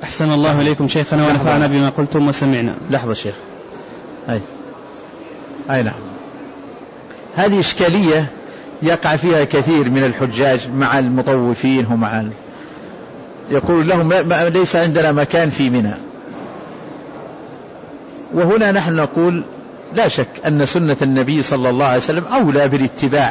أحسن الله إليكم شيخنا ونفعنا بما قلتم وسمعنا. لحظة شيخ. أي نعم. هذه إشكالية يقع فيها كثير من الحجاج مع المطوفين ومع يقول لهم ليس عندنا مكان في منى. وهنا نحن نقول لا شك أن سنة النبي صلى الله عليه وسلم أولى بالاتباع،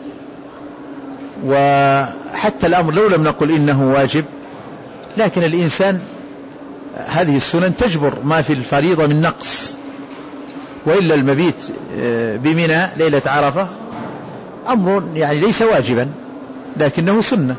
وحتى الأمر لو لم نقل إنه واجب، لكن الإنسان هذه السنن تجبر ما في الفريضة من نقص، وإلا المبيت بمنى ليلة عرفة أمر يعني ليس واجبا لكنه سنة،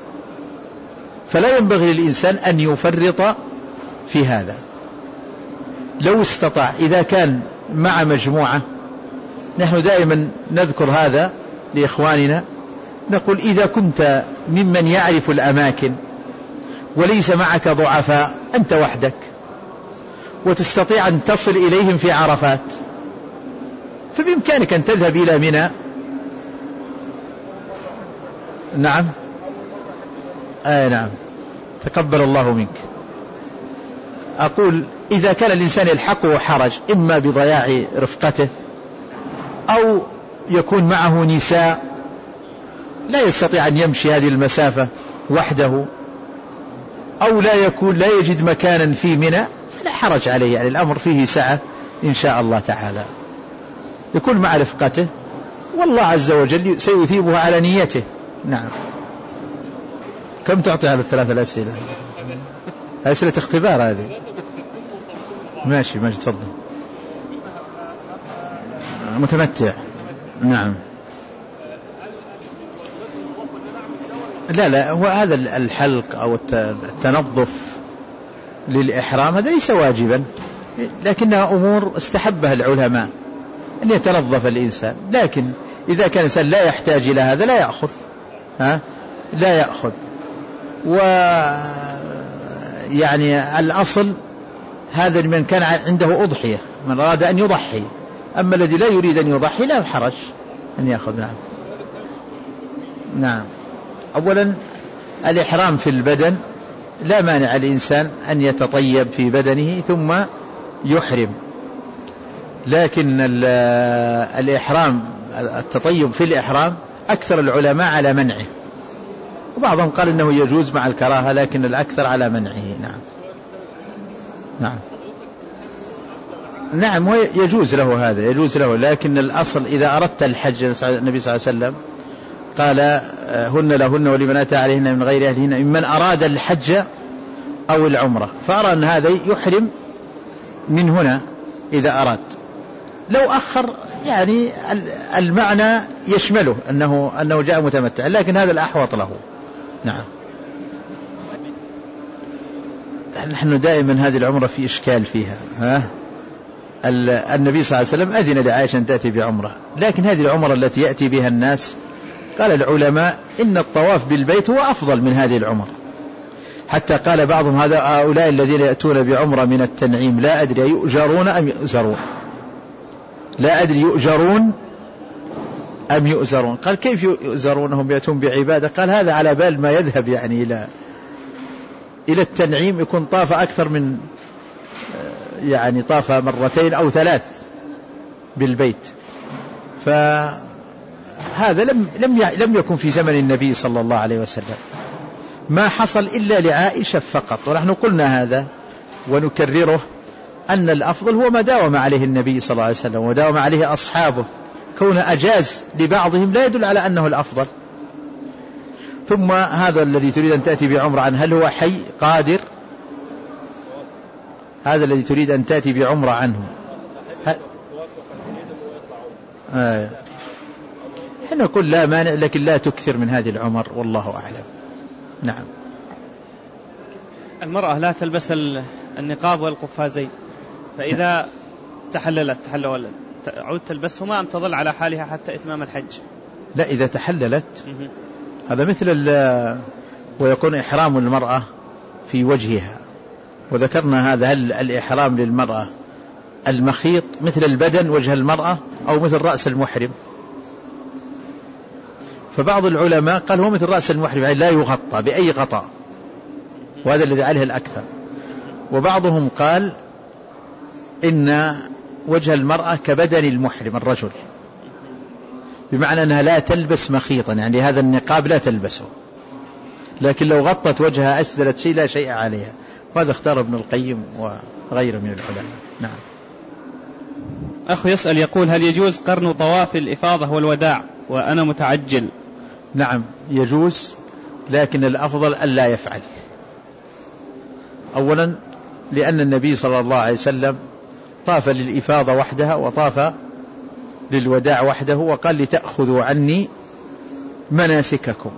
فلا ينبغي للإنسان أن يفرط في هذا. لو استطاع إذا كان مع مجموعة، نحن دائما نذكر هذا لإخواننا، نقول إذا كنت ممن يعرف الأماكن وليس معك ضعفاء، أنت وحدك وتستطيع أن تصل إليهم في عرفات، فبإمكانك أن تذهب إلى منى. نعم. نعم، تقبل الله منك. أقول إذا كان الإنسان يلحقه حرج إما بضياع رفقته أو يكون معه نساء لا يستطيع أن يمشي هذه المسافة وحده، أو لا يجد مكانا في منى، فلا حرج عليه، يعني الأمر فيه سعة إن شاء الله تعالى، يكون مع رفقته والله عز وجل سيثيبه على نيته. نعم. كم تعطي على الثلاثة الأسئلة؟ أسئلة اختبار هذه. ماشي تفضل. متمتع. نعم. لا هو هذا الحلق أو التنظف للإحرام هذا ليس واجبا، لكنها أمور استحبها العلماء أن يتنظف الإنسان، لكن إذا كان الإنسان لا يحتاج إلى هذا لا يأخذ. ويعني الأصل هذا لمن كان عنده أضحية، من أراد أن يضحي، أما الذي لا يريد أن يضحي لا حرج أن يأخذ. نعم. أولا الإحرام في البدن لا مانع الإنسان أن يتطيب في بدنه ثم يحرم، لكن الإحرام التطيب في الإحرام أكثر العلماء على منعه، وبعضهم قال إنه يجوز مع الكراهة، لكن الأكثر على منعه. نعم يجوز له هذا، يجوز له، لكن الأصل إذا أردت الحج، النبي صلى الله عليه وسلم قال هن لهن ولمن أتى عليهن من غير أهلهن ممن أراد الحج أو العمرة، فأرى أن هذا يحرم من هنا إذا أراد. لو أخر يعني المعنى يشمله أنه جاء متمتع، لكن هذا الأحوط له. نعم. نحن دائما هذه العمرة في إشكال فيها. النبي صلى الله عليه وسلم أذن لعائشة أن تأتي بعمرة، لكن هذه العمرة التي يأتي بها الناس قال العلماء إن الطواف بالبيت هو أفضل من هذه العمر، حتى قال بعضهم هؤلاء الذين يأتون بعمرة من التنعيم لا أدري يؤجرون أم يؤزرون، لا أدري يؤجرون أم يؤزرون. قال كيف يؤزرونهم يأتون بعبادة؟ قال هذا على بال ما يذهب يعني إلى التنعيم يكون طاف أكثر من يعني طاف مرتين أو 3 بالبيت. فهذا لم يكن في زمن النبي صلى الله عليه وسلم، ما حصل إلا لعائشة فقط، ونحن قلنا هذا ونكرره أن الأفضل هو ما داوم عليه النبي صلى الله عليه وسلم وداوم عليه أصحابه، كون أجاز لبعضهم لا يدل على أنه الأفضل. ثم هذا الذي تريد أن تأتي بعمرة عنه هل هو حي قادر؟ هذا الذي تريد أن تأتي بعمرة عنه احنا نقول لا مانع، لكن لا تكثر من هذه العمر، والله أعلم. نعم. المرأة لا تلبس النقاب والقفازين، فإذا تحللت تعود تلبسهما أم تظل على حالها حتى إتمام الحج؟ لا، إذا تحللت هذا مثل ويكون إحرام المرأة في وجهها، وذكرنا هذا. هل الإحرام للمرأة المخيط مثل البدن وجه المرأة أو مثل رأس المحرم؟ فبعض العلماء قال هو مثل رأس المحرم، يعني لا يغطى بأي غطاء، وهذا الذي عليه الأكثر. وبعضهم قال إن وجه المرأة كبدن المحرم الرجل، بمعنى أنها لا تلبس مخيطا، يعني هذا النقاب لا تلبسه، لكن لو غطت وجهها أسدلت شيء لا شيء عليها. وهذا اختار ابن القيم وغيره من العلماء. نعم. أخ يسأل يقول: هل يجوز قرن طواف الإفاضة والوداع وأنا متعجل؟ نعم يجوز، لكن الأفضل ألا يفعل. أولا لأن النبي صلى الله عليه وسلم طاف للإفاضة وحدها وطاف للوداع وحده، وقال: لتأخذوا عني مناسككم.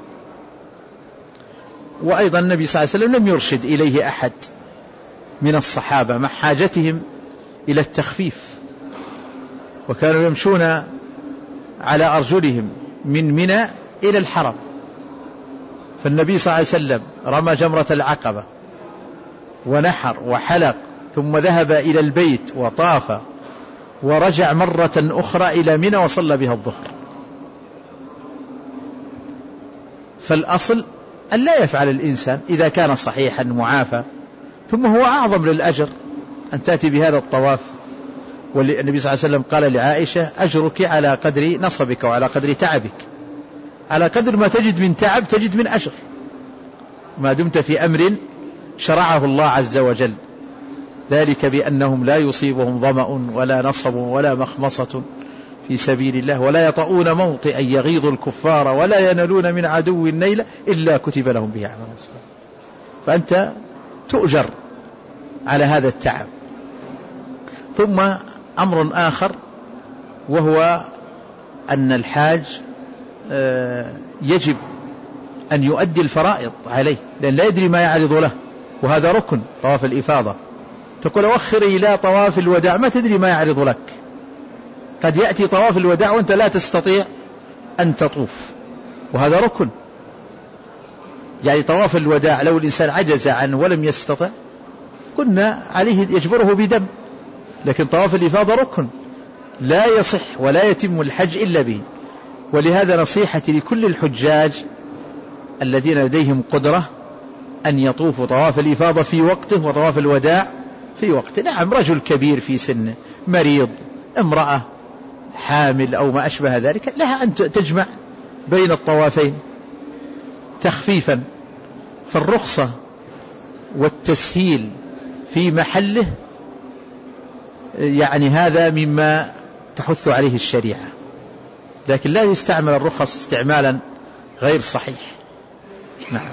وأيضا النبي صلى الله عليه وسلم لم يرشد إليه أحد من الصحابة مع حاجتهم إلى التخفيف، وكانوا يمشون على أرجلهم من منى إلى الحرم، فالنبي صلى الله عليه وسلم رمى جمرة العقبة ونحر وحلق، ثم ذهب إلى البيت وطاف ورجع مرة أخرى إلى منى وصلى بها الظهر. فالأصل أن لا يفعل الإنسان إذا كان صحيحا معافى، ثم هو أعظم للأجر أن تأتي بهذا الطواف. والنبي صلى الله عليه وسلم قال لعائشة: أجرك على قدر نصبك وعلى قدر تعبك، على قدر ما تجد من تعب تجد من أجر، ما دمت في أمر شرعه الله عز وجل، ذلك بأنهم لا يصيبهم ظمأ ولا نصب ولا مخمصة في سبيل الله ولا يطؤون موطئا يغيظ الكفار ولا ينالون من عدو نيلا إلا كتب لهم به عمل صالح. فأنت تؤجر على هذا التعب. ثم أمر آخر، وهو أن الحاج يجب أن يؤدي الفرائض عليه، لأن لا يدري ما يعرض له، وهذا ركن طواف الإفاضة. تقول أوخر إلى طواف الوداع، ما تدري ما يعرض لك، قد يأتي طواف الوداع وأنت لا تستطيع أن تطوف، وهذا ركن. يعني طواف الوداع لو الإنسان عجز عنه ولم يستطع كنا عليه يجبره بدم، لكن طواف الإفاضة ركن لا يصح ولا يتم الحج إلا به. ولهذا نصيحتي لكل الحجاج الذين لديهم قدرة أن يطوفوا طواف الإفاضة في وقته وطواف الوداع في وقته. نعم، رجل كبير في سنه، مريض، امرأة حامل أو ما أشبه ذلك، لها أن تجمع بين الطوافين تخفيفا. فالرخصة والتسهيل في محله يعني هذا مما تحث عليه الشريعة، لكن لا يستعمل الرخص استعمالا غير صحيح. نعم.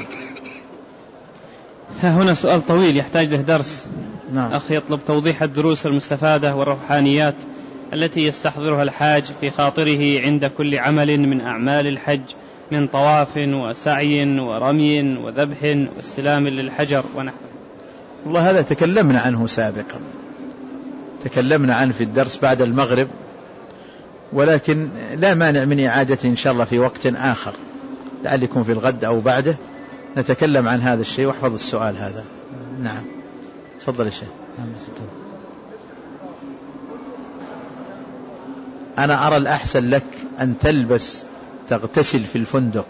هنا سؤال طويل يحتاج له درس. نعم. أخي يطلب توضيح الدروس المستفادة والروحانيات التي يستحضرها الحاج في خاطره عند كل عمل من أعمال الحج، من طواف وسعي ورمي وذبح واستلام للحجر ونحوه. والله هذا تكلمنا عنه سابقا، تكلمنا عنه في الدرس بعد المغرب، ولكن لا مانع من إعادته إن شاء الله في وقت آخر، لعل يكون في الغد أو بعده نتكلم عن هذا الشيء. واحفظ السؤال هذا. نعم تفضل الشيخ. أنا أرى الأحسن لك أن تغتسل في الفندق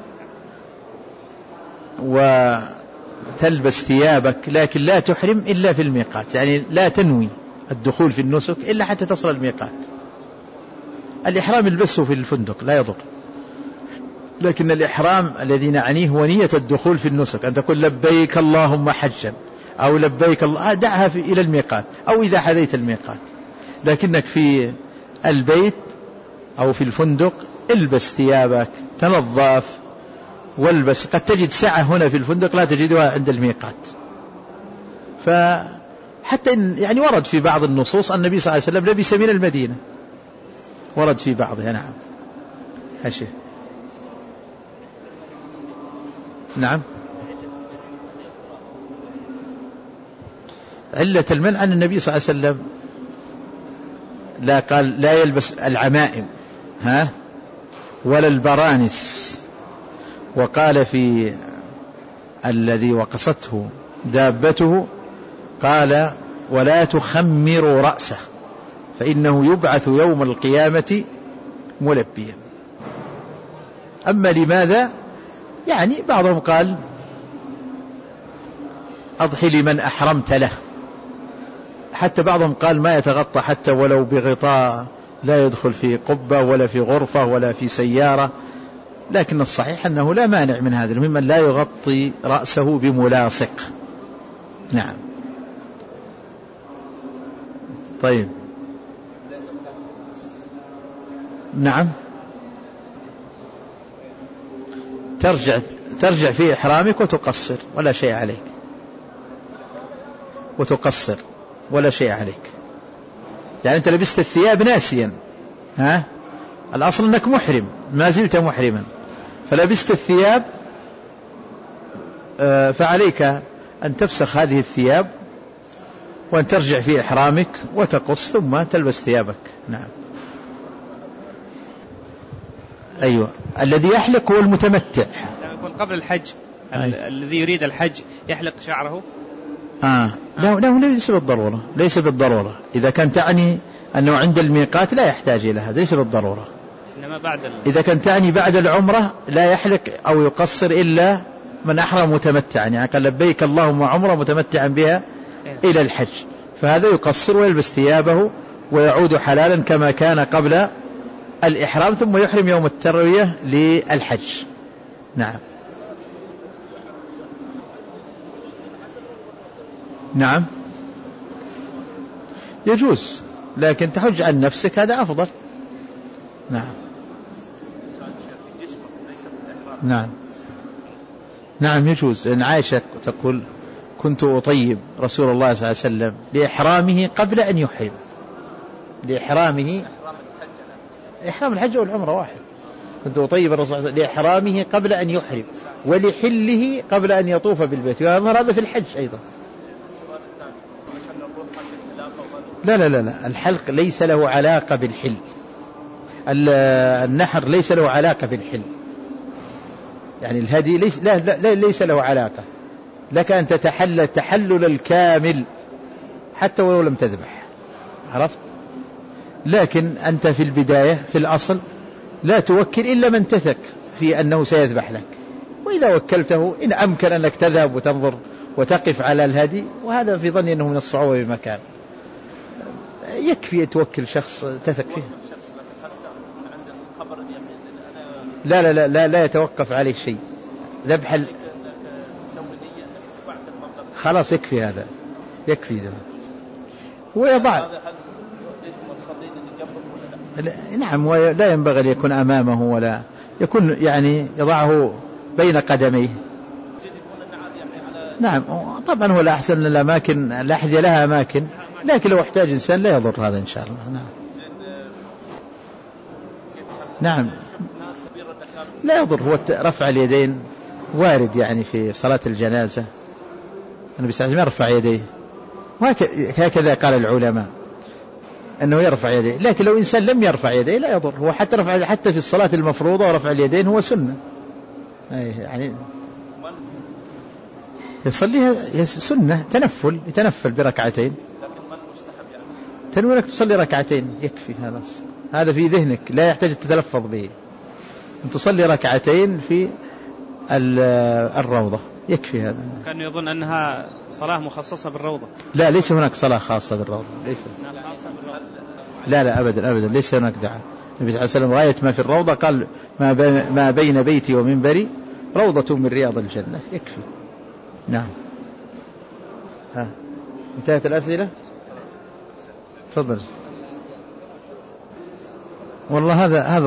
وتلبس ثيابك، لكن لا تحرم إلا في الميقات، يعني لا تنوي الدخول في النسك إلا حتى تصل الميقات. الإحرام البسه في الفندق لا يضر، لكن الإحرام الذي نعنيه هو نية الدخول في النسك، أن تقول لبيك اللهم حجا أو لبيك الله، دعها إلى الميقات أو إذا حذيت الميقات. لكنك في البيت أو في الفندق البس ثيابك، تنظف والبس. قد تجد ساعة هنا في الفندق لا تجدها عند الميقات. فحتى إن يعني ورد في بعض النصوص النبي صلى الله عليه وسلم لبس من المدينة، ورد في بعضها. نعم هشي. نعم. علة المنع أن النبي صلى الله عليه وسلم لا قال لا يلبس العمائم ولا البرانس، وقال في الذي وقصته دابته قال ولا تخمروا رأسه فإنه يبعث يوم القيامة ملبيا. أما لماذا؟ يعني بعضهم قال أضحي لمن أحرمت له. حتى بعضهم قال ما يتغطى حتى ولو بغطاء، لا يدخل في قبة ولا في غرفة ولا في سيارة، لكن الصحيح أنه لا مانع من هذا، ممن لا يغطي رأسه بملاصق. نعم. طيب. نعم. ترجع في إحرامك وتقصر ولا شيء عليك، وتقصر ولا شيء عليك. يعني أنت لبست الثياب ناسيا، الأصل أنك محرم، ما زلت محرما، فلبست الثياب، فعليك أن تفسخ هذه الثياب وأن ترجع في إحرامك وتقص ثم تلبس ثيابك. نعم. أيوة. الذي يحلق هو المتمتع. يكون قبل الحج. الذي يريد الحج يحلق شعره. لا ليس بالضرورة، ليس بالضرورة. إذا كان تعني أنه عند الميقات لا يحتاج إلى هذا، ليس بالضرورة. إنما بعد إذا كان تعني بعد العمرة لا يحلق أو يقصر إلا من أحرم متمتعا، يعني قال لبيك اللهم عمرة متمتعا بها إلى الحج، فهذا يقصر ويلبس ثيابه ويعود حلالا كما كان قبل الإحرام، ثم يحرم يوم التروية للحج. نعم. نعم يجوز، لكن تحج عن نفسك هذا أفضل. نعم. نعم. نعم يجوز. إن عائشة تقول كنت أطيب رسول الله صلى الله عليه وسلم لإحرامه قبل أن يحرم. لإحرامه، إحرام الحج والعمرة واحد. كنت أطيب الرسول صلى الله عليه وسلم لإحرامه قبل أن يحرم ولحله قبل أن يطوف بالبيت، ويظهر هذا في الحج أيضا. لا الحلق ليس له علاقة بالحل، النحر ليس له علاقة بالحل، يعني الهدي ليس له علاقة. لك أن تتحلل التحلل الكامل حتى ولو لم تذبح، عرفت؟ لكن أنت في البداية في الأصل لا توكل إلا من تثق في أنه سيذبح لك، وإذا وكلته إن أمكن أنك تذهب وتنظر وتقف على الهدي، وهذا في ظني أنه من الصعوبة بمكان، يكفي توكل شخص تثق فيه. لا يتوقف عليه شيء. ذبح خلاص يكفي هذا، يكفي ذا. ويضع نعم، ولا ينبغي أن يكون أمامه ولا يكون، يعني يضعه بين قدميه. نعم طبعا هو الأحسن الأماكن، الأحذية لها أماكن، لكن لو احتاج إنسان لا يضر هذا إن شاء الله. نعم لا يضر. هو رفع اليدين وارد يعني في صلاة الجنازة، النبي صلى الله عليه وسلم يرفع يديه، وهكذا قال العلماء أنه يرفع يديه. لكن لو إنسان لم يرفع يديه لا يضر. هو حتى في الصلاة المفروضة ورفع اليدين هو سنة، يعني يصليها سنة، يتنفل بركعتين. تنوي لك تصلي ركعتين يكفي، هذا في ذهنك لا يحتاج تتلفظ به. أن تصلي ركعتين في الروضة يكفي هذا. كان يظن أنها صلاة مخصصة بالروضة. لا ليس هناك صلاة خاصة بالروضة، ليس. لا أبدا ليس هناك دعاء. النبي صلى الله عليه وسلم غاية ما في الروضة قال ما بين بيتي ومنبري روضة من رياض الجنة، يكفي. نعم. انتهت الأسئلة. تفضل. والله هذا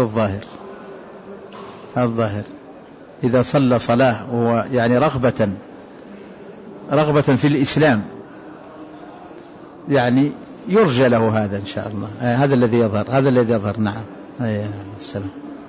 الظاهر إذا صلى صلاة وهو يعني رغبة في الإسلام، يعني يرجى له هذا إن شاء الله. هذا الذي يظهر. نعم. السلام.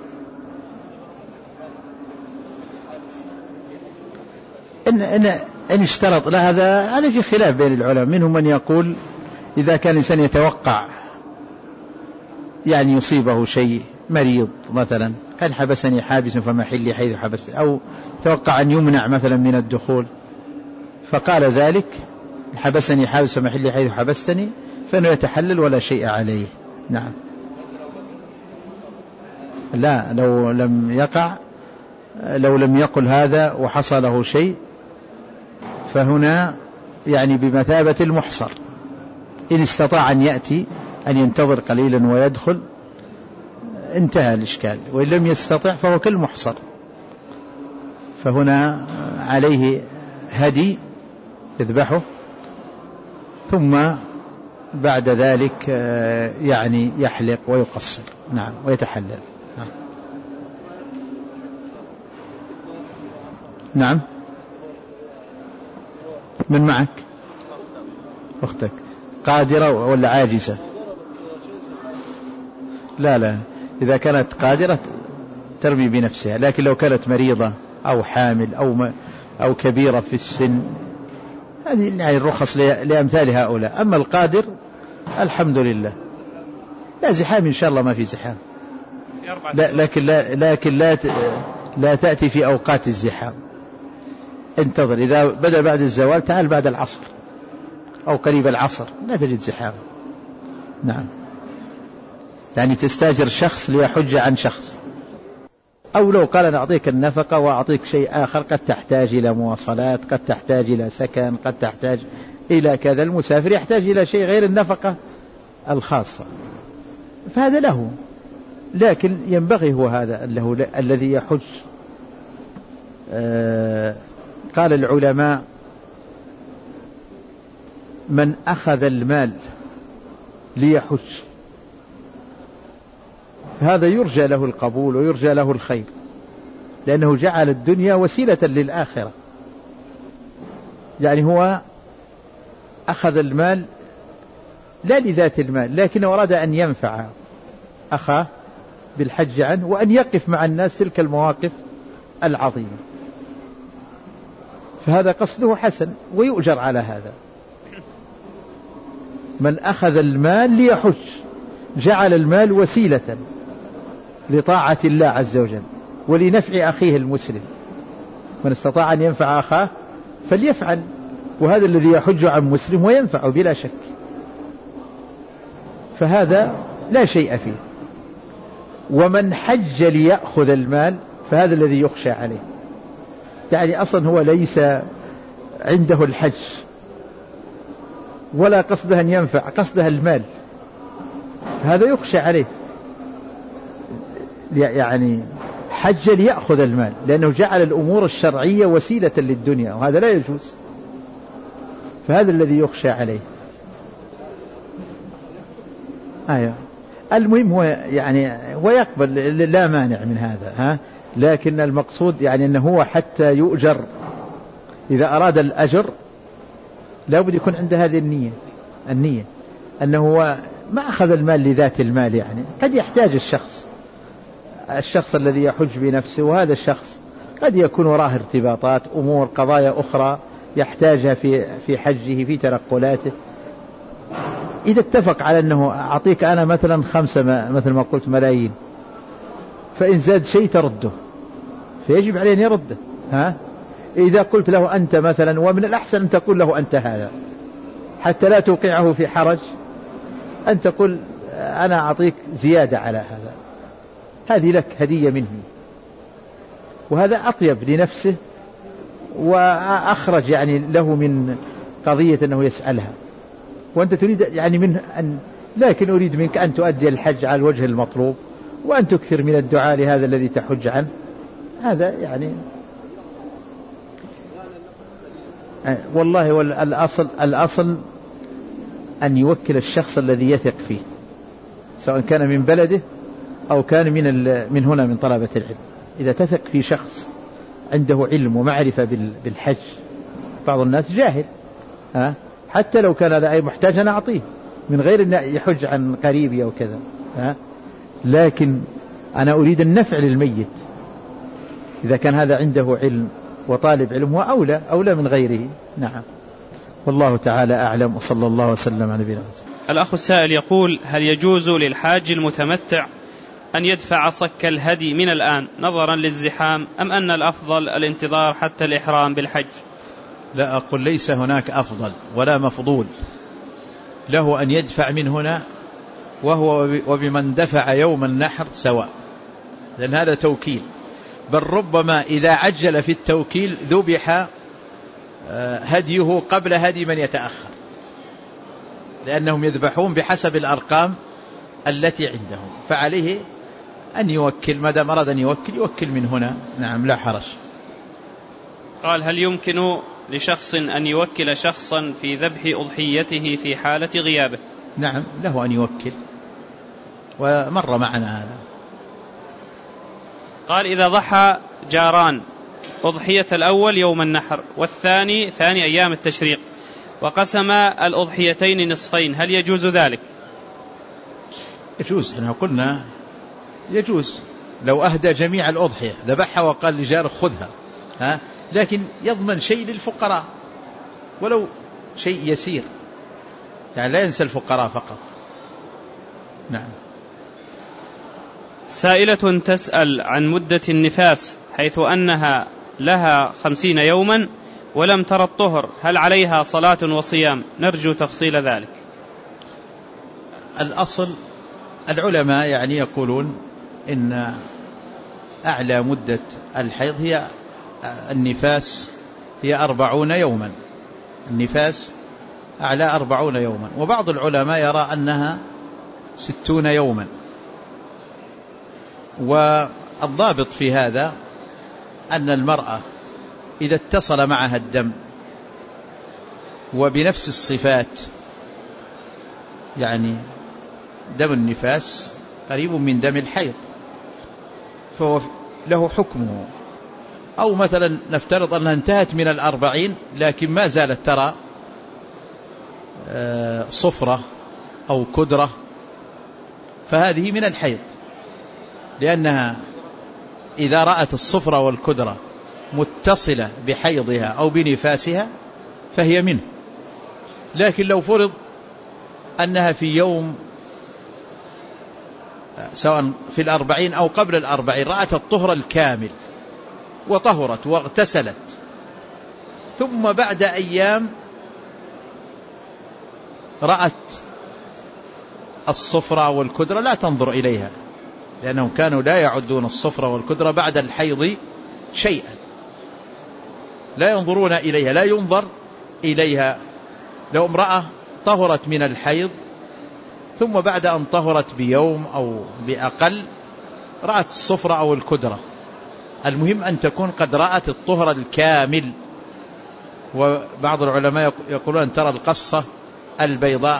إن اشترط لا، هذا في خلاف بين العلماء. منهم من يقول إذا كان الإنسان يتوقع يعني يصيبه شيء، مريض مثلا، كان حبسني حابس فمحلي حيث حبسني، أو توقع أن يمنع مثلا من الدخول فقال ذلك حبسني حابس فمحلي حيث حبستني، فإنه يتحلل ولا شيء عليه. نعم. لا لو لم يقل هذا وحصله شيء، فهنا يعني بمثابة المحصر، إن استطاع أن يأتي أن ينتظر قليلا ويدخل انتهى الإشكال، وإن لم يستطع فهو كالمحصر. فهنا عليه هدي يذبحه، ثم بعد ذلك يعني يحلق ويقصر، نعم، ويتحلل. نعم. من معك؟ أختك قادرة ولا عاجزة؟ لا، إذا كانت قادرة ترمي بنفسها، لكن لو كانت مريضة أو حامل أو كبيرة في السن، هذه يعني الرخص لأمثال هؤلاء. أما القادر الحمد لله، لا زحام إن شاء الله، ما في زحام، لكن لا تأتي في أوقات الزحام، انتظر، إذا بدأ بعد الزوال تعال بعد العصر أو قريب العصر، لا تجد زحام. نعم، يعني تستاجر شخص ليحج عن شخص، أو لو قال أنا أعطيك النفقة وأعطيك شيء آخر، قد تحتاج إلى مواصلات، قد تحتاج إلى سكن، قد تحتاج إلى كذا، المسافر يحتاج إلى شيء غير النفقة الخاصة، فهذا له. لكن ينبغي هو هذا الذي يحج. قال العلماء: من أخذ المال ليحج فهذا يرجى له القبول ويرجى له الخير، لأنه جعل الدنيا وسيلة للآخرة. يعني هو أخذ المال لا لذات المال، لكنه أراد أن ينفع أخاه بالحج عنه، وأن يقف مع الناس تلك المواقف العظيمة، فهذا قصده حسن ويؤجر على هذا. من أخذ المال ليحج جعل المال وسيلة لطاعة الله عز وجل ولنفع أخيه المسلم، من استطاع أن ينفع أخاه فليفعل، وهذا الذي يحج عن مسلم وينفع بلا شك، فهذا لا شيء فيه. ومن حج ليأخذ المال فهذا الذي يخشى عليه، يعني أصلا هو ليس عنده الحج ولا قصده أن ينفع، قصده المال، هذا يخشى عليه. يعني حج ليأخذ المال لأنه جعل الأمور الشرعية وسيلة للدنيا، وهذا لا يجوز، فهذا الذي يخشى عليه. المهم هو يعني ويقبل، لا مانع من هذا، لكن المقصود يعني أنه هو حتى يؤجر، إذا أراد الأجر لا بد يكون عنده هذه النية أنه هو ما أخذ المال لذات المال. يعني قد يحتاج الشخص الذي يحج بنفسه، وهذا الشخص قد يكون وراه ارتباطات، أمور، قضايا أخرى يحتاجها في حجه، في تنقلاته. إذا اتفق على أنه أعطيك أنا مثلا 5 مثل ما قلت ملايين، فإن زاد شيء ترده، فيجب عليه أن يرده. إذا قلت له أنت مثلا، ومن الأحسن أن تقول له أنت هذا حتى لا توقعه في حرج، أن تقول أنا أعطيك زيادة على هذا، هذه لك هدية مني، وهذا أطيب لنفسه وأخرج يعني له من قضية أنه يسألها، وأنت تريد يعني منه لكن أريد منك أن تؤدي الحج على الوجه المطلوب، وأن تكثر من الدعاء لهذا الذي تحج عنه. هذا يعني والله الأصل أن يوكل الشخص الذي يثق فيه، سواء كان من بلده أو كان من هنا من طلبة العلم. إذا تثق في شخص عنده علم ومعرفة بالحج، بعض الناس جاهل، حتى لو كان هذا أي محتاج أنا أعطيه من غير أن يحج عن قريبي أو كذا، لكن أنا أريد النفع للميت. إذا كان هذا عنده علم وطالب علم، هو أولى من غيره. نعم، والله تعالى أعلم، وصلى الله وسلم على نبينا. الأخ السائل يقول: هل يجوز للحاج المتمتع أن يدفع صك الهدي من الآن نظرا للزحام، أم أن الأفضل الانتظار حتى الإحرام بالحج؟ لا أقول ليس هناك أفضل ولا مفضول، له أن يدفع من هنا وهو وبمن دفع يوم النحر سواء، لأن هذا توكيل، بل ربما إذا عجل في التوكيل ذبح هديه قبل هدي من يتأخر، لأنهم يذبحون بحسب الأرقام التي عندهم، فعليه أن يوكل، ما دام أراد أن يوكل من هنا. نعم لا حرج. قال: هل يمكن لشخص أن يوكل شخصا في ذبح أضحيته في حالة غيابه؟ نعم له أن يوكل، ومر معنا هذا. قال: إذا ضحى جاران أضحية الأول يوم النحر والثاني ثاني أيام التشريق، وقسم الأضحيتين نصفين، هل يجوز ذلك؟ يجوز، احنا قلنا يجوز لو أهدى جميع الأضحية، ذبحها وقال لجاره خذها، لكن يضمن شيء للفقراء ولو شيء يسير، يعني لا ينسى الفقراء فقط. نعم. سائلة تسأل عن مدة النفاس، حيث أنها لها 50 يوما ولم ترى الطهر، هل عليها صلاة وصيام؟ نرجو تفصيل ذلك. الأصل العلماء يعني يقولون إن أعلى مدة الحيض هي النفاس، هي 40 يوما، النفاس أعلى 40 يوما، وبعض العلماء يرى أنها 60 يوما. والضابط في هذا أن المرأة إذا اتصل معها الدم وبنفس الصفات، يعني دم النفاس قريب من دم الحيض فهو له حكمه، أو مثلا نفترض أنها انتهت من 40 لكن ما زالت ترى صفرة أو كدرة، فهذه من الحيض، لأنها إذا رأت الصفرة والكدرة متصلة بحيضها أو بنفاسها فهي منه. لكن لو فرض أنها في يوم سواء في 40 أو قبل 40 رأت الطهر الكامل وطهرت واغتسلت، ثم بعد أيام رأت الصفرة والكدرة، لا تنظر إليها، لأنهم كانوا لا يعدون الصفرة والكدرة بعد الحيض شيئا، لا ينظرون إليها، لا ينظر إليها. لو امرأة طهرت من الحيض ثم بعد أن طهرت بيوم أو بأقل رأت الصفرة أو الكدرة، المهم أن تكون قد رأت الطهر الكامل. وبعض العلماء يقولون أن ترى القصة البيضاء،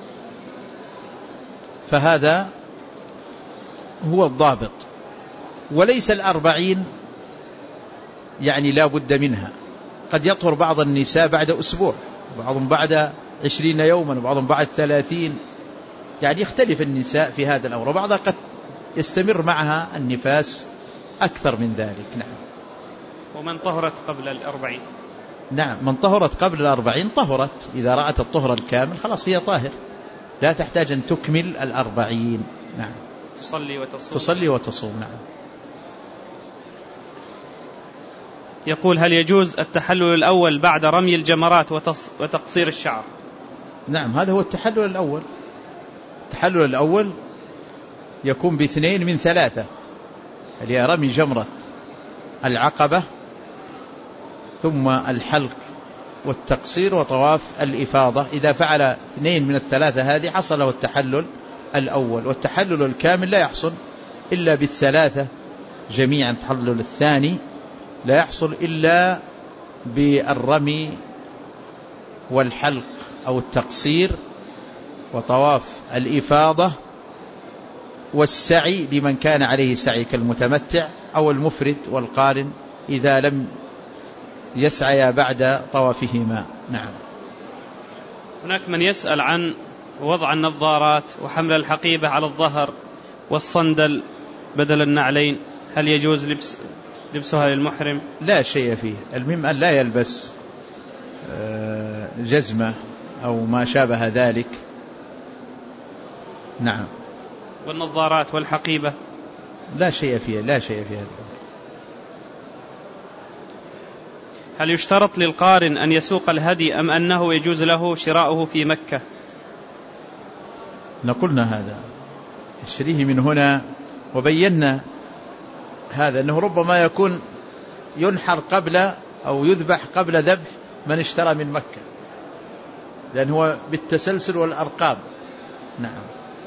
فهذا هو الضابط. وليس 40 يعني لا بد منها، قد يطهر بعض النساء بعد أسبوع، بعضهم بعد 20 يوما، وبعضهم بعد 30، يعني يختلف النساء في هذا الأمر، وبعضها قد يستمر معها النفاس أكثر من ذلك. نعم. ومن طهرت قبل 40؟ نعم، من طهرت قبل 40 طهرت، إذا رأت الطهر الكامل خلاص هي طاهر، لا تحتاج أن تكمل 40. نعم. تصلي وتصوم. نعم. يقول: هل يجوز التحلل الأول بعد رمي الجمرات وتقصير الشعر؟ نعم، هذا هو التحلل الأول. التحلل الأول يكون باثنين من ثلاثة، اللي هي رمي جمرة العقبة ثم الحلق والتقصير وطواف الإفاضة. إذا فعل 2 من الثلاثة هذه حصل له التحلل الأول، والتحلل الكامل لا يحصل إلا بالثلاثة جميعا. التحلل الثاني لا يحصل إلا بالرمي والحلق أو التقصير وطواف الإفاضة والسعي لمن كان عليه سعي كالمتمتع أو المفرد والقارن إذا لم يسعي بعد طوافهما. نعم. هناك من يسأل عن وضع النظارات وحمل الحقيبة على الظهر والصندل بدل النعلين، هل يجوز لبسها للمحرم؟ لا شيء فيه، المهم أن لا يلبس جزمة أو ما شابه ذلك. نعم. والنظارات والحقيبة لا شيء فيه، لا شيء فيه. هل يشترط للقارن أن يسوق الهدي أم أنه يجوز له شراؤه في مكة؟ نقولنا هذا يشتريه من هنا، وبينا هذا أنه ربما يكون ينحر قبل أو يذبح قبل ذبح من اشترى من مكة، لأن هو بالتسلسل والأرقام. نعم.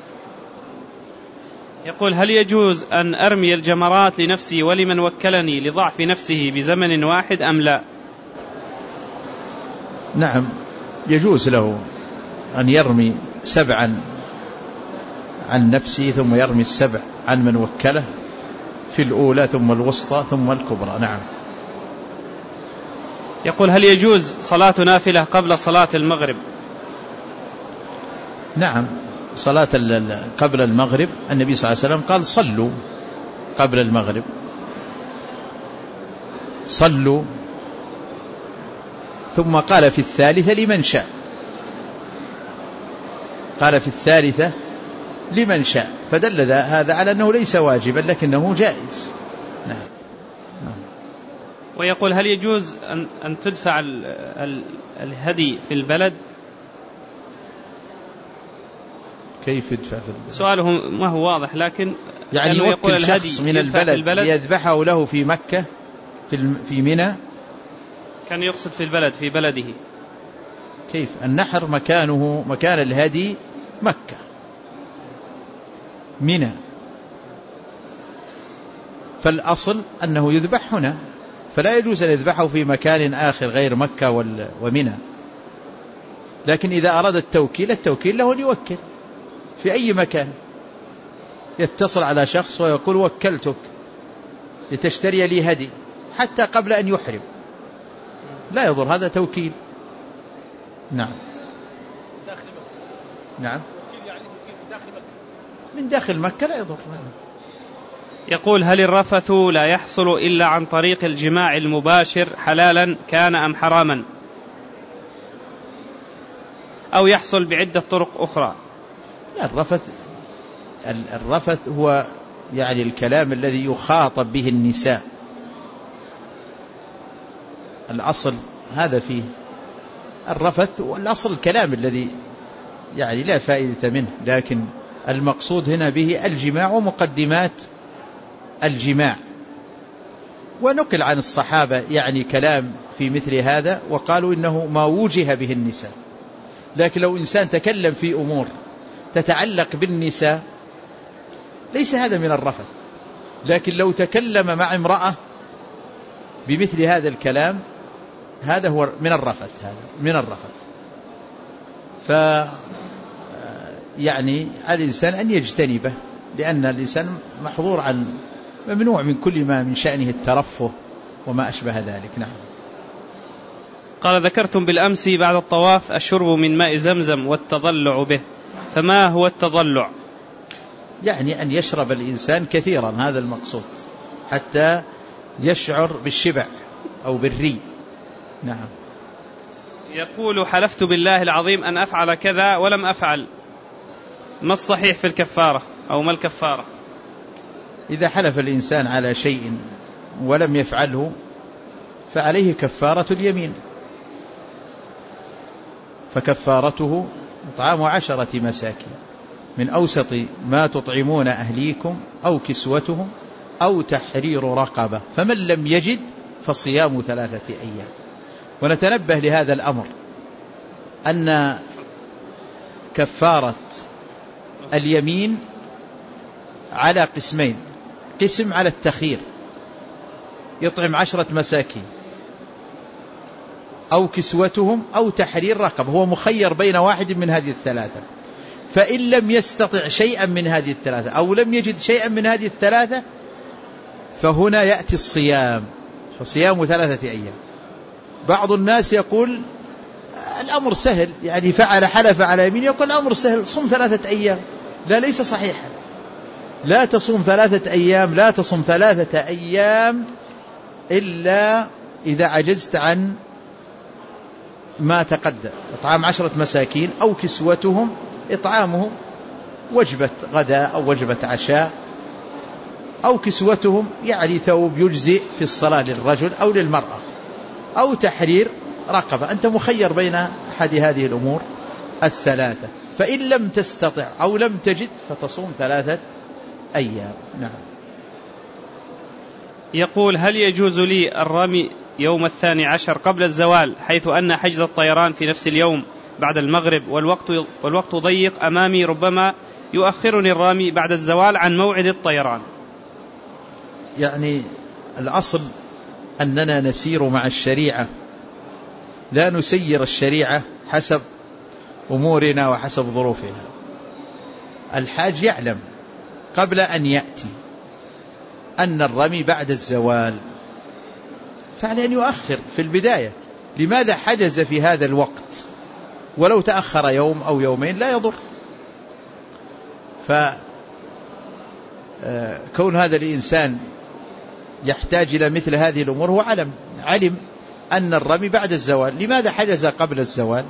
يقول: هل يجوز أن أرمي الجمرات لنفسي ولمن وكلني لضعف نفسه بزمن واحد أم لا؟ نعم، يجوز له أن يرمي 7 عن نفسه ثم يرمي 7 عن من وكله في الأولى ثم الوسطى ثم الكبرى. نعم. يقول: هل يجوز صلاة نافلة قبل صلاة المغرب؟ نعم، صلاة قبل المغرب النبي صلى الله عليه وسلم قال: صلوا قبل المغرب، صلوا، ثم قال في الثالثة لمن شاء، قال في الثالثة لمن شاء، فدل هذا على أنه ليس واجبا لكنه جائز. نعم. ويقول: هل يجوز أن تدفع الهدي في البلد؟ كيف يدفع في البلد؟ سؤاله ما هو واضح، لكن يعني يوكل شخص من البلد ليذبحه له في مكة في منى، كان يقصد في البلد في بلده. كيف؟ النحر مكان الهدي مكة منى، فالأصل أنه يذبح هنا، فلا يجوز أن يذبحه في مكان آخر غير مكة ومنى. لكن إذا أراد التوكيل له أن يوكل في أي مكان، يتصل على شخص ويقول: وكلتك لتشتري لي هدي، حتى قبل أن يحرم، لا يضر، هذا توكيل. نعم. نعم، من داخل مكة لا يضر. يقول: هل الرفث لا يحصل إلا عن طريق الجماع المباشر حلالا كان أم حراما، أو يحصل بعدة طرق أخرى؟ لا، الرفث هو يعني الكلام الذي يخاطب به النساء، الأصل هذا فيه الرفث، والأصل الكلام الذي يعني لا فائدة منه، لكن المقصود هنا به الجماع ومقدمات الجماع. ونقل عن الصحابة يعني كلام في مثل هذا، وقالوا إنه ما وجه به النساء. لكن لو إنسان تكلم في أمور تتعلق بالنساء ليس هذا من الرفث، لكن لو تكلم مع امرأة بمثل هذا الكلام هذا هو من الرفث، هذا من الرفث. يعني على الإنسان أن يجتنبه، لأن الإنسان محظور عن ممنوع من كل ما من شأنه الترفه وما أشبه ذلك. نعم. قال: ذكرتم بالأمس بعد الطواف الشرب من ماء زمزم والتضلع به، فما هو التضلع؟ يعني أن يشرب الإنسان كثيرا، هذا المقصود، حتى يشعر بالشبع أو بالري. نعم. يقول: حلفت بالله العظيم أن أفعل كذا ولم أفعل، ما الصحيح في الكفارة أو ما الكفارة؟ إذا حلف الإنسان على شيء ولم يفعله فعليه كفارة اليمين، فكفارته إطعام 10 مساكين من أوسط ما تطعمون أهليكم أو كسوتهم أو تحرير رقبة، فمن لم يجد فصيام 3 أيام. ونتنبه لهذا الأمر أن كفارة اليمين على قسمين: قسم على التخيير، يطعم 10 مساكين أو كسوتهم أو تحرير رقبة، هو مخير بين واحد من هذه الثلاثة، فإن لم يستطع شيئا من هذه الثلاثة أو لم يجد شيئا من هذه الثلاثة فهنا يأتي الصيام، فصيام 3 أيام. بعض الناس يقول الأمر سهل، يعني فعل حلف على يمين يقول الأمر سهل، صم 3 أيام. لا، ليس صحيحا، لا تصوم 3 أيام، لا تصوم 3 أيام إلا إذا عجزت عن ما تقدم: إطعام 10 مساكين أو كسوتهم، إطعامهم وجبة غداء أو وجبة عشاء، أو كسوتهم يعني ثوب يجزئ في الصلاة للرجل أو للمرأة، أو تحرير رقبة. أنت مخير بين أحد هذه الأمور الثلاثة، فإن لم تستطع أو لم تجد فتصوم 3 أيام. نعم. يقول: هل يجوز لي يوم 12 قبل الزوال، حيث أن حجز الطيران في نفس اليوم بعد المغرب، والوقت ضيق أمامي، ربما يؤخرني الرامي بعد الزوال عن موعد الطيران. يعني الأصل أننا نسير مع الشريعة، لا نسير الشريعة حسب أمورنا وحسب ظروفنا. الحاج يعلم قبل أن يأتي أن الرمي بعد الزوال، فعليه أن يؤخر في البداية. لماذا حجز في هذا الوقت؟ ولو تأخر يوم أو يومين لا يضر. فكون هذا الإنسان يحتاج إلى مثل هذه الأمور هو علم أن الرمي بعد الزوال، لماذا حجز قبل الزوال؟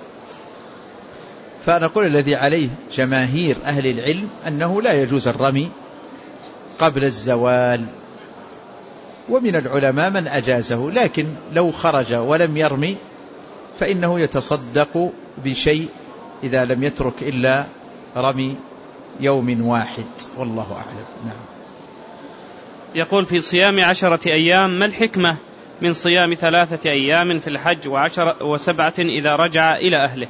فنقول الذي عليه جماهير أهل العلم أنه لا يجوز الرمي قبل الزوال، ومن العلماء من أجازه، لكن لو خرج ولم يرمي فإنه يتصدق بشيء إذا لم يترك إلا رمي يوم واحد، والله أعلم. نعم. يقول: في صيام 10 أيام ما الحكمة من صيام 3 أيام في الحج و7 إذا رجع إلى أهله؟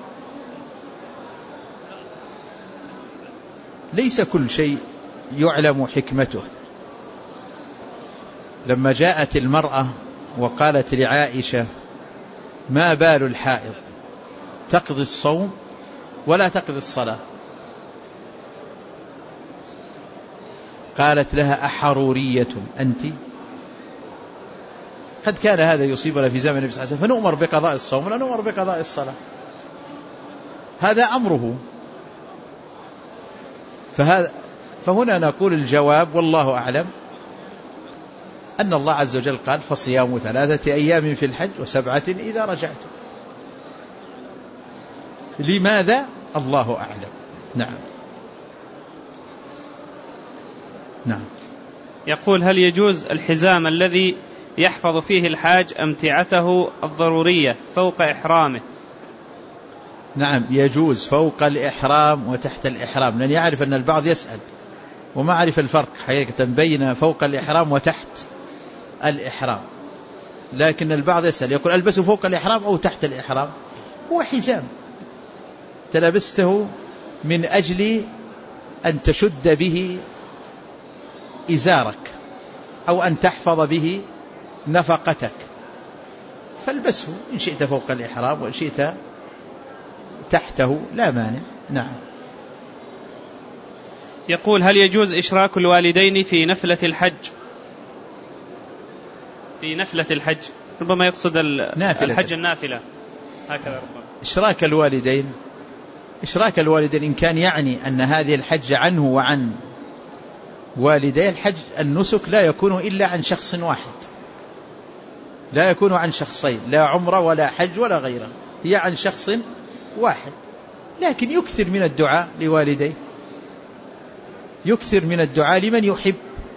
ليس كل شيء يعلم حكمته. لما جاءت المرأة وقالت لعائشة: ما بال الحائض تقضي الصوم ولا تقضي الصلاة؟ قالت لها: أحرورية أنت؟ قد كان هذا يصيبنا في زمن النبي صلى الله عليه وسلم، فنؤمر بقضاء الصوم ولا نؤمر بقضاء الصلاة، هذا أمره. فهنا نقول الجواب والله أعلم أن الله عز وجل قال: فصيام 3 أيام في الحج و7 إذا رجعتم. لماذا؟ الله أعلم. نعم. يقول: هل يجوز الحزام الذي يحفظ فيه الحاج أمتعته الضرورية فوق إحرامه؟ نعم يجوز فوق الإحرام وتحت الإحرام، لأن يعرف أن البعض يسأل وما عرف الفرق حقيقة بين فوق الإحرام وتحت الإحرام، لكن البعض يسأل يقول: ألبسه فوق الإحرام أو تحت الإحرام؟ هو حزام تلبسته من أجل أن تشد به إزارك أو أن تحفظ به نفقتك، فالبسه إن شئت فوق الإحرام وإن شئت تحته، لا مانع. نعم. يقول: هل يجوز إشراك الوالدين في نفلة الحج؟ في نفلة الحج ربما يقصد الحج النافلة، هكذا ربما. إشراك الوالدين إن كان يعني أن هذه الحج عنه وعن والديه، الحج النسك لا يكون إلا عن شخص واحد، لا يكون عن شخصين، لا عمره ولا حج ولا غيره، هي عن شخص واحد. لكن يكثر من الدعاء لوالديه، يكثر من الدعاء لمن يحب.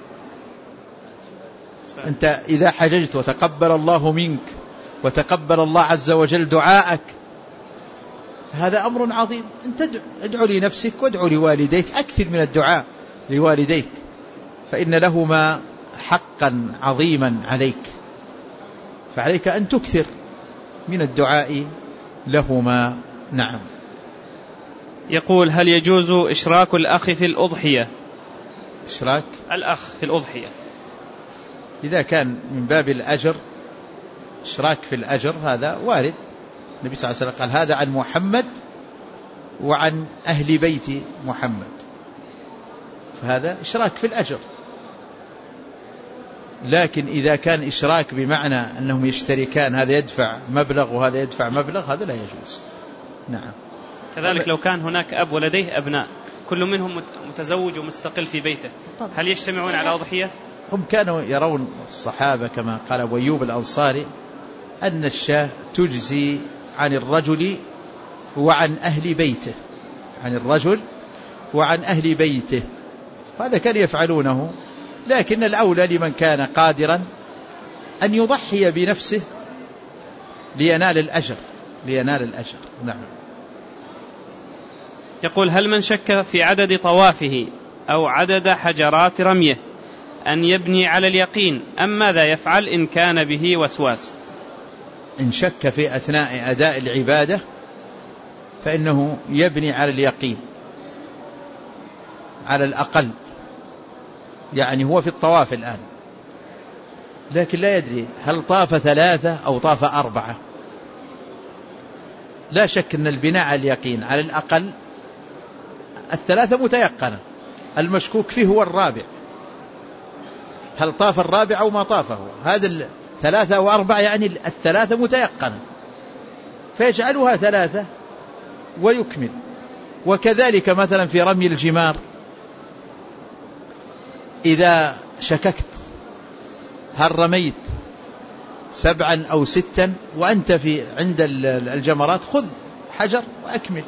أنت إذا حججت وتقبل الله منك وتقبل الله عز وجل دعاءك، هذا أمر عظيم. أنت ادعو لنفسك وادعو لوالديك، أكثر من الدعاء لوالديك، فإن لهما حقا عظيما عليك، فعليك أن تكثر من الدعاء لهما. نعم. يقول: هل يجوز إشراك الأخ في الأضحية؟ إشراك الأخ في الأضحية إذا كان من باب الأجر، إشراك في الأجر هذا وارد. النبي صلى الله عليه وسلم قال: هذا عن محمد وعن أهل بيت محمد، فهذا إشراك في الأجر. لكن إذا كان إشراك بمعنى أنهم يشتركان، هذا يدفع مبلغ وهذا يدفع مبلغ، هذا لا يجوز. نعم. كذلك لو كان هناك أب ولديه أبناء كل منهم متزوج ومستقل في بيته، هل يجتمعون على أضحية؟ هم كانوا يرون الصحابة كما قال أبو أيوب الأنصاري أن الشاة تجزي عن الرجل وعن أهل بيته، عن الرجل وعن أهل بيته، هذا كان يفعلونه. لكن الأولى لمن كان قادرا أن يضحي بنفسه لينال الأجر. نعم. يقول: هل من شك في عدد طوافه أو عدد حجرات رميه أن يبني على اليقين، أم ماذا يفعل إن كان به وسواس؟ إن شك في أثناء أداء العبادة فإنه يبني على اليقين على الأقل. يعني هو في الطواف الآن لكن لا يدري هل طاف 3 أو طاف 4، لا شك أن البناء على اليقين على الأقل 3 متيقنة، المشكوك فيه هو 4، هل طاف 4 أو ما طافه. هذا 3 و4 يعني 3 متيقنة، فيجعلها 3 ويكمل. وكذلك مثلا في رمي الجمار، إذا شككت هل رميت 7 أو 6 وأنت عند الجمرات، خذ حجر وأكمل.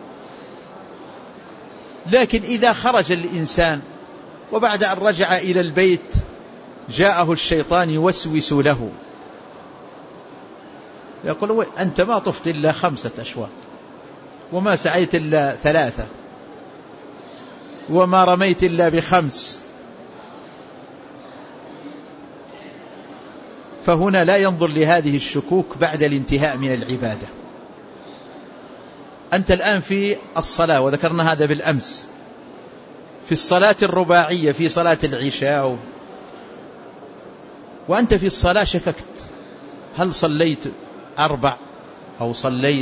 لكن إذا خرج الإنسان وبعد أن رجع إلى البيت جاءه الشيطان يوسوس له، يقول أنت ما طفت إلا 5 أشواط، وما سعيت إلا 3، وما رميت إلا ب5، فهنا لا ينظر لهذه الشكوك بعد الانتهاء من العبادة. أنت الآن في الصلاة، وذكرنا هذا بالأمس، في الصلاة الرباعية في صلاة العشاء، وأنت في الصلاة شككت هل صليت 4 أو صليت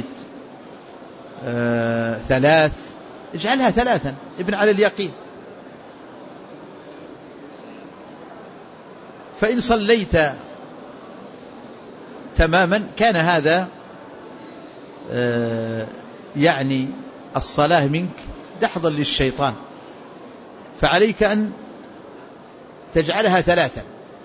3، اجعلها 3، ابن على اليقين. فإن صليت تماما كان هذا يعني الصلاة منك دحضا للشيطان، فعليك أن تجعلها 3.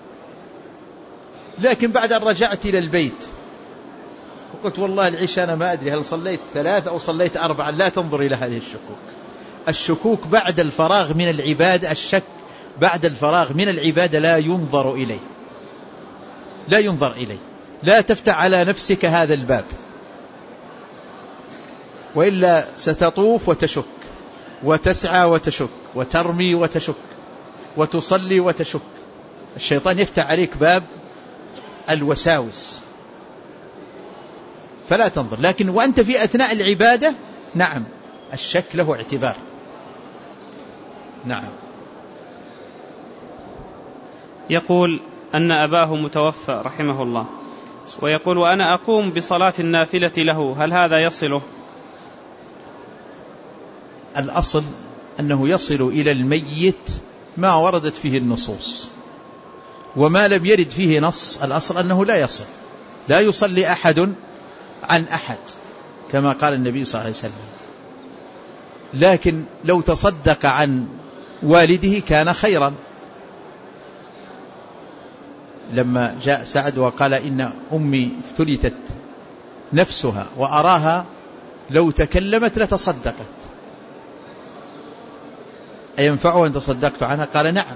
لكن بعد أن رجعت إلى البيت وقلت والله العشاء أنا ما أدري هل صليت 3 أو صليت 4، لا تنظر إلى هذه الشكوك. الشكوك بعد الفراغ من العبادة، الشك بعد الفراغ من العبادة لا ينظر إليه، لا ينظر إليه، لا تفتح على نفسك هذا الباب، وإلا ستطوف وتشك، وتسعى وتشك، وترمي وتشك، وتصلي وتشك. الشيطان يفتح عليك باب الوساوس، فلا تنظر. لكن وأنت في أثناء العبادة نعم الشك له اعتبار. نعم. يقول أن أباه متوفى رحمه الله، ويقول وأنا أقوم بصلاة النافلة له، هل هذا يصله؟ الأصل أنه يصل إلى الميت ما وردت فيه النصوص، وما لم يرد فيه نص الأصل أنه لا يصل. لا يصلي أحد عن أحد كما قال النبي صلى الله عليه وسلم. لكن لو تصدق عن والده كان خيرا. لما جاء سعد وقال إن أمي افتلتت نفسها وأراها لو تكلمت لتصدقت، أينفعه أن تصدقت عنها؟ قال نعم.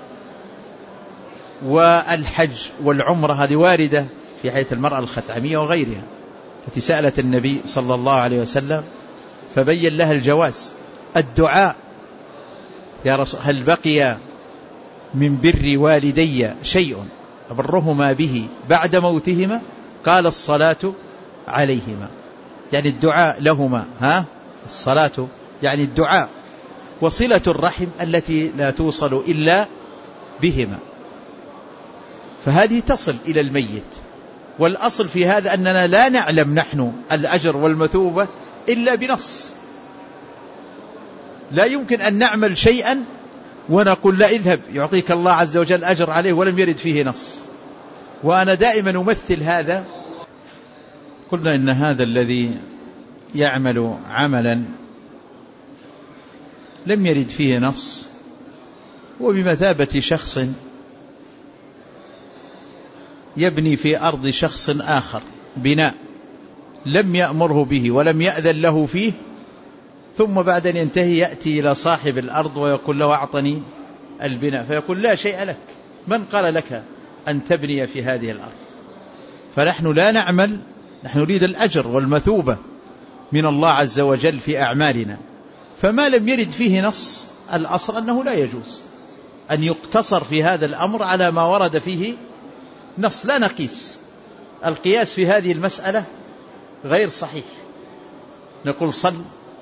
والحج والعمرة هذه واردة في حيث المرأة الخثعمية وغيرها التي سألت النبي صلى الله عليه وسلم فبين لها الجواز. الدعاء يا رسول هل بقي من بر والدي شيء أبرهما به بعد موتهما؟ قال الصلاة عليهما، يعني الدعاء لهما. الصلاة يعني الدعاء، وصلة الرحم التي لا توصل إلا بهما، فهذه تصل إلى الميت. والأصل في هذا أننا لا نعلم نحن الأجر والمثوبة إلا بنص. لا يمكن أن نعمل شيئا ونقول لا اذهب يعطيك الله عز وجل أجر عليه ولم يرد فيه نص. وأنا دائما أمثل هذا، قلنا إن هذا الذي يعمل عملا لم يرد فيه نص وبمثابة شخص يبني في أرض شخص آخر بناء لم يأمره به ولم يأذن له فيه، ثم بعد أن ينتهي يأتي إلى صاحب الأرض ويقول له أعطني البناء، فيقول لا شيء لك، من قال لك أن تبني في هذه الأرض؟ فنحن لا نعمل، نحن نريد الأجر والمثوبة من الله عز وجل في أعمالنا، فما لم يرد فيه نص الأصل أنه لا يجوز. أن يقتصر في هذا الأمر على ما ورد فيه نص، لا نقيس. القياس في هذه المسألة غير صحيح. نقول صل،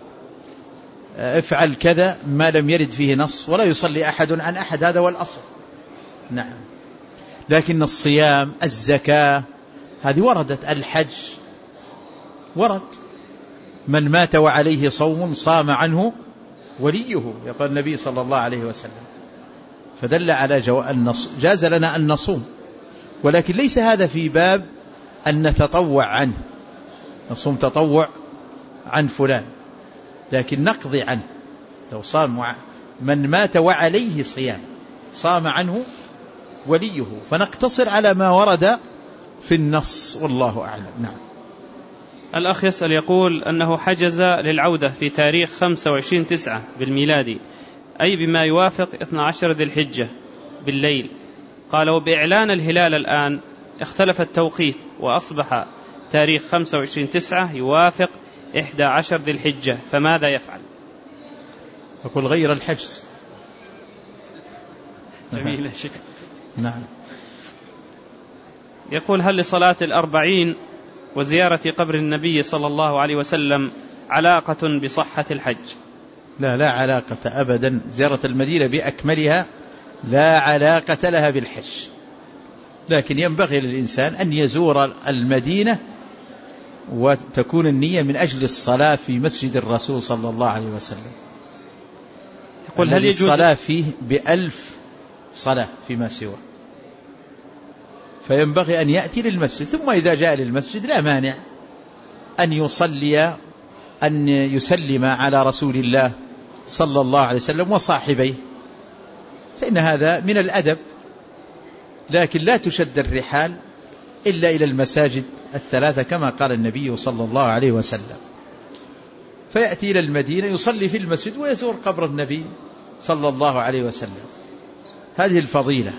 افعل كذا، ما لم يرد فيه نص، ولا يصلي أحد عن أحد، هذا هو الأصل. نعم. لكن الصيام، الزكاة، هذه وردت. الحج ورد: من مات وعليه صوم صام عنه وليه، يقول النبي صلى الله عليه وسلم. فدل على جاز لنا أن نصوم، ولكن ليس هذا في باب أن نتطوع عنه، نصوم تطوع عن فلان، لكن نقضي عنه. لو صام من مات وعليه صيام صام عنه وليه، فنقتصر على ما ورد في النص، والله أعلم. نعم. الأخ يسأل يقول أنه حجز للعودة في تاريخ 25/9 بالميلادي، أي بما يوافق 12 ذي الحجة بالليل. قال: وبإعلان الهلال الآن اختلف التوقيت، وأصبح تاريخ 25/9 يوافق 11 ذي الحجة، فماذا يفعل؟ أقول غير الحجز. جميل يا شيخ. نعم. يقول: هل لصلاة 40 وزيارة قبر النبي صلى الله عليه وسلم علاقة بصحة الحج؟ لا علاقة أبدا. زيارة المدينة بأكملها لا علاقة لها بالحج، لكن ينبغي للإنسان أن يزور المدينة وتكون النية من أجل الصلاة في مسجد الرسول صلى الله عليه وسلم. يقول: هل يجوز الصلاة فيه ب1000 صلاة فيما سوى، فينبغي أن يأتي للمسجد، ثم إذا جاء للمسجد لا مانع أن يصلي، أن يسلم على رسول الله صلى الله عليه وسلم وصاحبيه، فإن هذا من الأدب. لكن لا تشد الرحال إلا إلى المساجد الثلاثة كما قال النبي صلى الله عليه وسلم. فيأتي إلى المدينة يصلي في المسجد ويزور قبر النبي صلى الله عليه وسلم. هذه الفضيلة.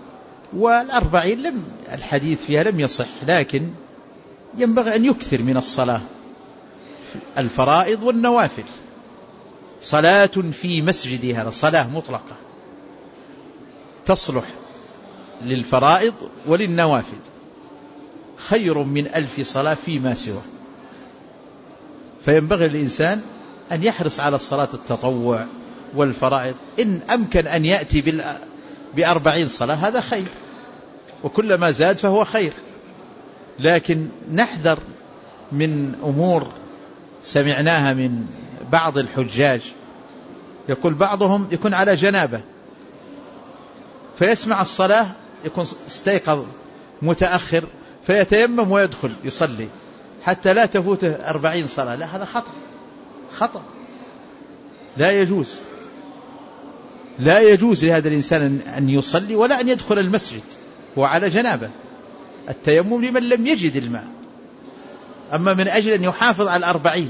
40 الحديث فيها لم يصح، لكن ينبغي أن يكثر من الصلاة، الفرائض والنوافل. صلاة في مسجدي، هذا صلاة مطلقة تصلح للفرائض وللنوافل، خير من 1000 صلاة فيما سوى. فينبغي الإنسان أن يحرص على الصلاة التطوع والفرائض. إن أمكن أن يأتي 40 صلاة هذا خير، وكلما زاد فهو خير. لكن نحذر من أمور سمعناها من بعض الحجاج. يقول بعضهم يكون على جنابة فيسمع الصلاة، يكون استيقظ متأخر فيتيمم ويدخل يصلي حتى لا تفوته 40 صلاة. لا، هذا خطأ، لا يجوز. لا يجوز لهذا الإنسان أن يصلي ولا أن يدخل المسجد وعلى جنابه. التيمم لمن لم يجد الماء، أما من أجل أن يحافظ على 40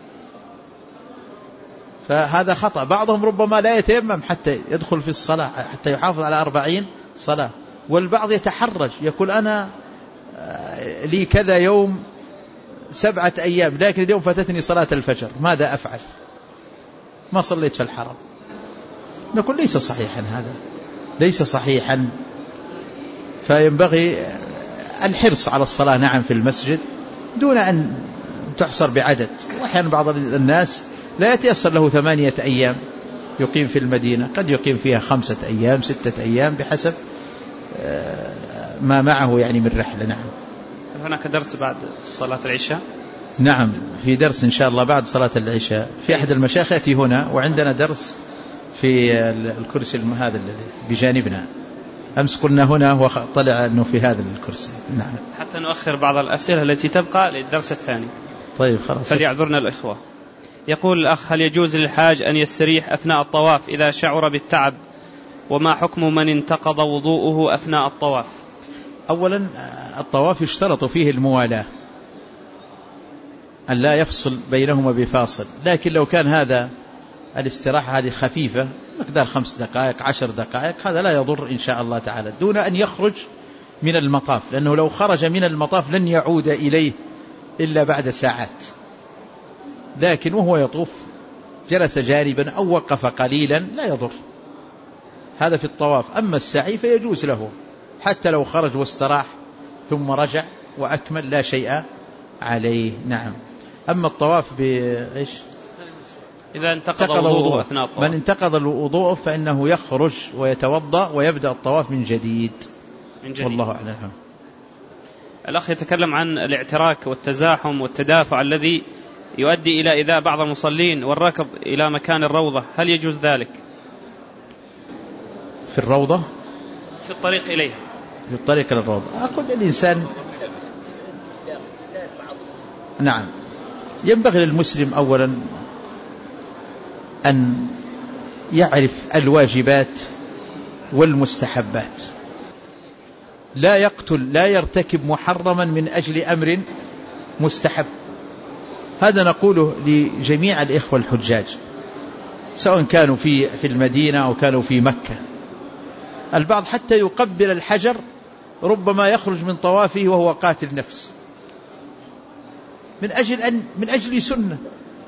فهذا خطأ. بعضهم ربما لا يتيمم حتى يدخل في الصلاة، حتى يحافظ على 40 صلاة. والبعض يتحرج، يقول أنا لي كذا يوم 7 أيام، لكن اليوم فاتتني صلاة الفجر، ماذا أفعل؟ ما صليت في الحرم. نقول ليس صحيحا، هذا ليس صحيحا. فينبغي الحرص على الصلاة نعم في المسجد دون أن تحصر بعدد. وأحيانا بعض الناس لا يتيسر له 8 أيام يقيم في المدينة، قد يقيم فيها 5 أيام 6 أيام بحسب ما معه يعني من رحلة. نعم. هل هناك درس بعد صلاة العشاء؟ نعم، في درس إن شاء الله بعد صلاة العشاء في أحد المشايخ يأتي هنا، وعندنا درس في الكرسي هذا الذي بجانبنا. أمس قلنا هنا وطلع أنه في هذا الكرسي. نعم. حتى نؤخر بعض الأسئلة التي تبقى للدرس الثاني. طيب خلاص، فليعذرنا الإخوة. يقول الأخ: هل يجوز للحاج أن يستريح أثناء الطواف إذا شعر بالتعب؟ وما حكم من انتقض وضوءه أثناء الطواف؟ أولا الطواف يشترط فيه الموالاة، أن لا يفصل بينهما بفاصل. لكن لو كان هذا الاستراحة هذه خفيفة مقدار 5 دقائق 10 دقائق هذا لا يضر إن شاء الله تعالى، دون أن يخرج من المطاف، لأنه لو خرج من المطاف لن يعود إليه إلا بعد ساعات. لكن وهو يطوف جلس جانبا أو وقف قليلا لا يضر. هذا في الطواف. أما السعي فيجوز له حتى لو خرج واستراح ثم رجع وأكمل لا شيء عليه. نعم. أما الطواف بإيش؟ إذا انتقض الوضوء أثناء الطواف، من انتقض الوضوء فإنه يخرج ويتوضأ ويبدأ الطواف من جديد. والله أعلم. الأخ يتكلم عن الاعتراك والتزاحم والتدافع الذي يؤدي إلى إيذاء بعض المصلين والركض إلى مكان الروضة، هل يجوز ذلك؟ في الروضة؟ في الطريق إليها. في الطريق للروضة. أقول الإنسان نعم ينبغي للمسلم أولا أن يعرف الواجبات والمستحبات، لا يقتل لا يرتكب محرما من أجل أمر مستحب. هذا نقوله لجميع الإخوة الحجاج سواء كانوا في المدينة أو كانوا في مكة. البعض حتى يقبل الحجر ربما يخرج من طوافه وهو قاتل نفس من أجل سنة،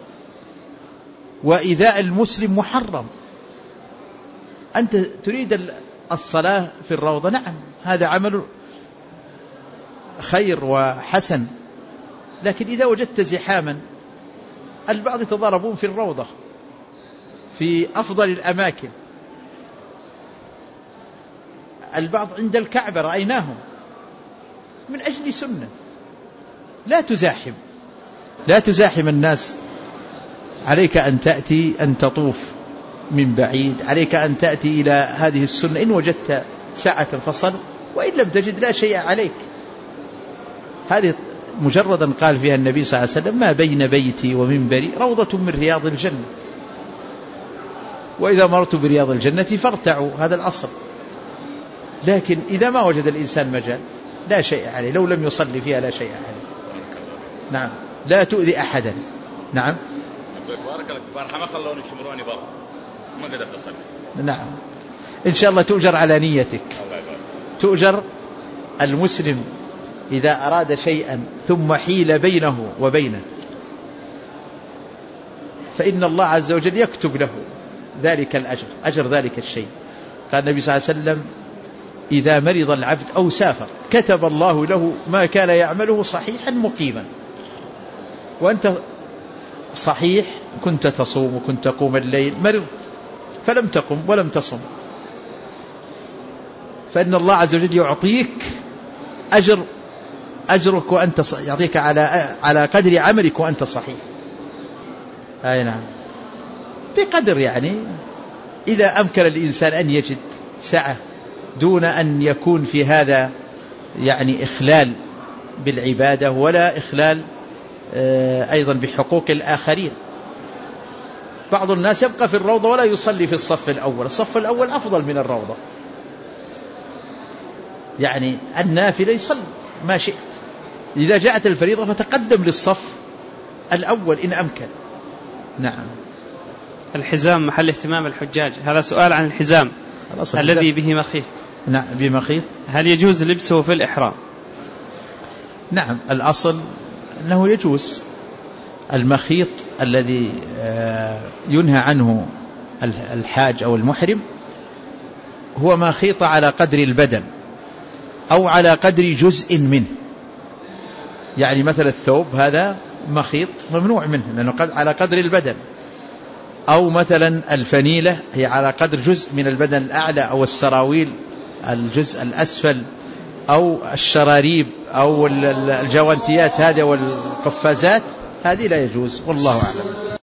وإيذاء المسلم محرم. أنت تريد الصلاة في الروضة، نعم هذا عمل خير وحسن، لكن إذا وجدت زحاما، البعض يتضاربون في الروضة في أفضل الأماكن، البعض عند الكعبة رأيناهم من أجل سنة. لا تزاحم الناس. عليك أن تأتي أن تطوف من بعيد، عليك أن تأتي إلى هذه السنة. إن وجدت ساعة فصل، وإن لم تجد لا شيء عليك. هذه مجردا قال فيها النبي صلى الله عليه وسلم: ما بين بيتي ومنبري روضة من رياض الجنة، وإذا مرت برياض الجنة فارتعوا. هذا الأصل. لكن إذا ما وجد الإنسان مجال لا شيء عليه، لو لم يصلي فيها لا شيء عليه. نعم. لا تؤذي أحدا. نعم. بارك الله البارحة ما خلوني يشمروني برا، ما قدرت أصلي. نعم. إن شاء الله تؤجر على نيتك. تؤجر. المسلم إذا أراد شيئا ثم حيل بينه وبينه فإن الله عز وجل يكتب له ذلك الأجر، أجر ذلك الشيء. قال النبي صلى الله عليه وسلم: إذا مرض العبد أو سافر كتب الله له ما كان يعمله صحيحا مقيما. وأنت صحيح كنت تصوم وكنت تقوم الليل، مرض فلم تقم ولم تصم، فإن الله عز وجل يعطيك أجرك وأنت يعطيك على قدر عملك وأنت صحيح. أي نعم. بقدر يعني إذا أمكن الإنسان أن يجد سعة دون أن يكون في هذا يعني إخلال بالعبادة ولا إخلال أيضا بحقوق الآخرين. بعض الناس يبقى في الروضة ولا يصلي في الصف الأول. الصف الأول أفضل من الروضة، يعني النافلة يصلي ما شئت. إذا جاءت الفريضة فتقدم للصف الأول إن أمكن. نعم. الحزام محل اهتمام الحجاج. هذا سؤال عن الحزام الذي به مخيط. نعم بمخيط. هل يجوز لبسه في الإحرام؟ نعم الأصل أنه يجوز. المخيط الذي ينهى عنه الحاج أو المحرم هو ما خيط على قدر البدن أو على قدر جزء منه. يعني مثل الثوب هذا مخيط ممنوع منه لأنه على قدر البدن، أو مثلا الفنيلة هي على قدر جزء من البدن الأعلى، أو السراويل الجزء الأسفل، أو الشراريب أو الجوانتيات هذه والقفازات، هذه لا يجوز. والله أعلم.